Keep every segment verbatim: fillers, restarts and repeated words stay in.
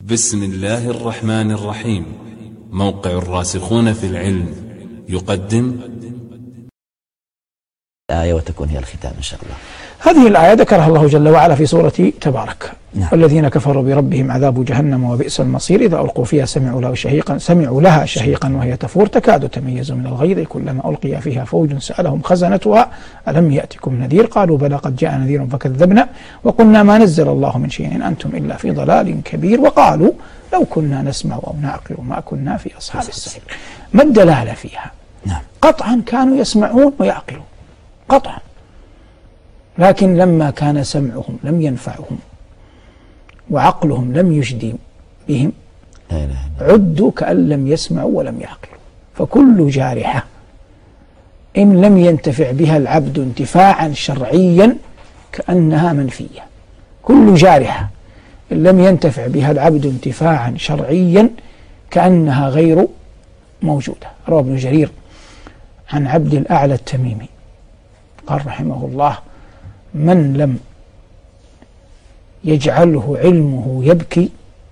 بسم الله الرحمن الرحيم. موقع الراسخون في العلم يقدم الآية وتكون هي الختام إن شاء الله. هذه الآية ذكرها الله جل وعلا في سورة تبارك. نعم. والذين كفروا بربهم عذاب جهنم وبئس المصير إذا ألقوا فيها سمعوا لها شهيقا سمعوا لها شهيقا وهي تفور تكاد تميز من الغيظ كلما ألقي فيها فوج سألهم خزنتها ألم يأتكم نذير قالوا بلى قد جاء نذير فكذبنا وقلنا ما نزل الله من شيء إن أنتم إلا في ضلال كبير وقالوا لو كنا نسمع أو نعقل ما كنا في أصحاب السعير. ما الدلالة فيها؟ نعم. قطعا كانوا يسمعون ويعقلون قطعا، لكن لما كان سمعهم لم ينفعهم وعقلهم لم يجدي بهم لا إله إلا الله. عدوا كأن لم يسمعوا ولم يعقلوا. فكل جارحة إن لم ينتفع بها العبد انتفاعا شرعيا كأنها منفية. كل جارحة إن لم ينتفع بها العبد انتفاعا شرعيا كأنها غير موجودة. روى ابن جرير عن عبد الأعلى التميمي قال رحمه الله: من لم يجعله علمه يبكي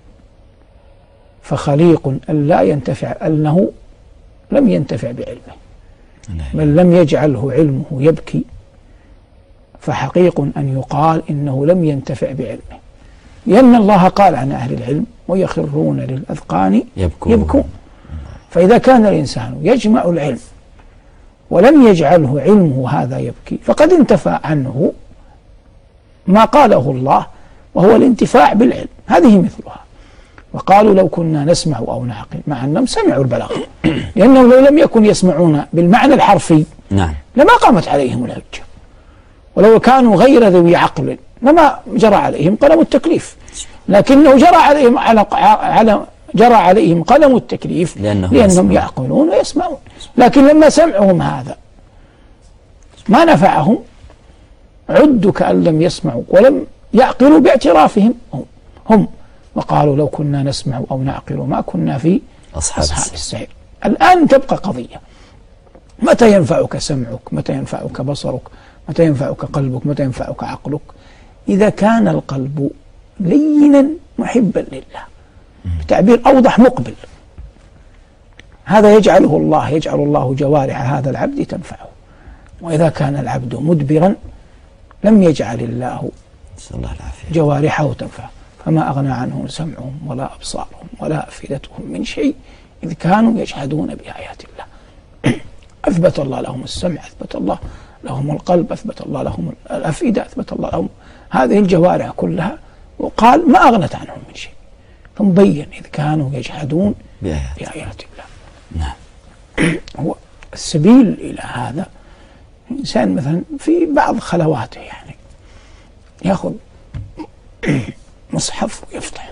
فخليق أن لا ينتفع أنه لم ينتفع بعلمه. من لم يجعله علمه يبكي فحقيق أن يقال إنه لم ينتفع بعلمه، لأن الله قال عن أهل العلم ويخرون للأذقان يبكون. يبكون. فإذا كان الإنسان يجمع العلم ولم يجعله علمه هذا يبكي فقد انتفى عنه ما قاله الله وهو الانتفاع بالعلم. هذه مثلها. وقالوا لو كنا نسمع أو نعقل، مع أنهم سمعوا البلاغة، لأنهم لو لم يكن يسمعون بالمعنى الحرفي نعم لما لما قامت عليهم الحجة، ولو كانوا غير ذوي عقل لما جرى عليهم قلم التكليف، لكنه جرى عليهم على على جرى عليهم قلم التكليف لأنهم, لأنهم يعقلون ويسمعون. لكن لما سمعهم هذا ما نفعهم عدوا كأن لم يسمعوا ولم يعقلوا باعترافهم هم, هم وقالوا لو كنا نسمع أو نعقل ما كنا في أصحاب, أصحاب السعير. الآن تبقى قضية: متى ينفعك سمعك؟ متى ينفعك بصرك؟ متى ينفعك قلبك؟ متى ينفعك عقلك؟ إذا كان القلب لينا محبا لله، بتعبير أوضح مقبل، هذا يجعله الله يجعل الله جوارح هذا العبد تنفعه. وإذا كان العبد مدبرا لم يجعل الله جوارحه تنفعه، فما أغنى عنهم سمعهم ولا أبصارهم ولا أفئدتهم من شيء إذ كانوا يجحدون بآيات الله. أثبت الله لهم السمع، أثبت الله لهم القلب، أثبت الله لهم الأفئدة، أثبت الله لهم هذه الجوارح كلها، وقال ما أغنت عنهم من شيء، ثم بين إذ كانوا يجحدون بآيات, بآيات الله. نعم. هو السبيل إلى هذا إنسان مثلا في بعض خلواته يعني يأخذ مصحف ويفتح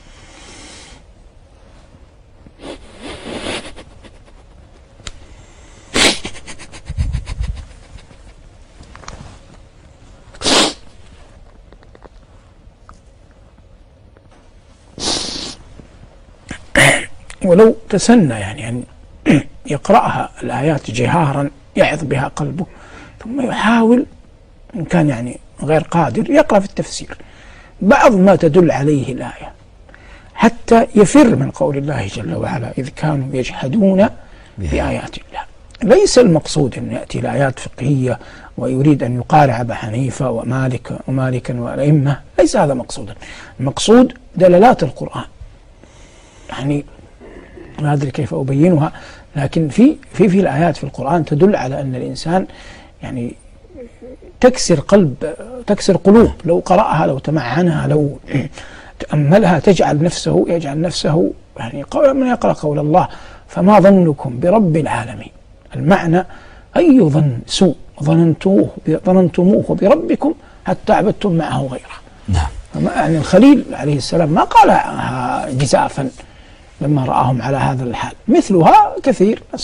ولو تسنى يعني أن يقرأها الآيات جهارا يعظ بها قلبه، ثم يحاول إن كان يعني غير قادر يقرأ في التفسير بعض ما تدل عليه الآية حتى يفر من قول الله جل وعلا إذ كانوا يجحدون بآيات الله. ليس المقصود أن يأتي الآيات فقهية ويريد أن يقارع أبا حنيفة ومالك ومالكا والأئمة، ليس هذا مقصودا. المقصود دلالات القرآن، يعني ما أدري كيف أبينها، لكن في في في الآيات في القرآن تدل على أن الإنسان يعني تكسر قلب تكسر قلوب، لو قرأها لو تمعنها لو تأملها تجعل نفسه يجعل نفسه يعني من يقرأ قول الله فما ظنكم برب العالمين. المعنى أي ظن سوء ظننتوه ظننتموه بربكم حتى عبدتم معه غيره. نعم. يعني الخليل عليه السلام ما قالها جزافا لما رآهم على هذا الحال، مثلها كثير.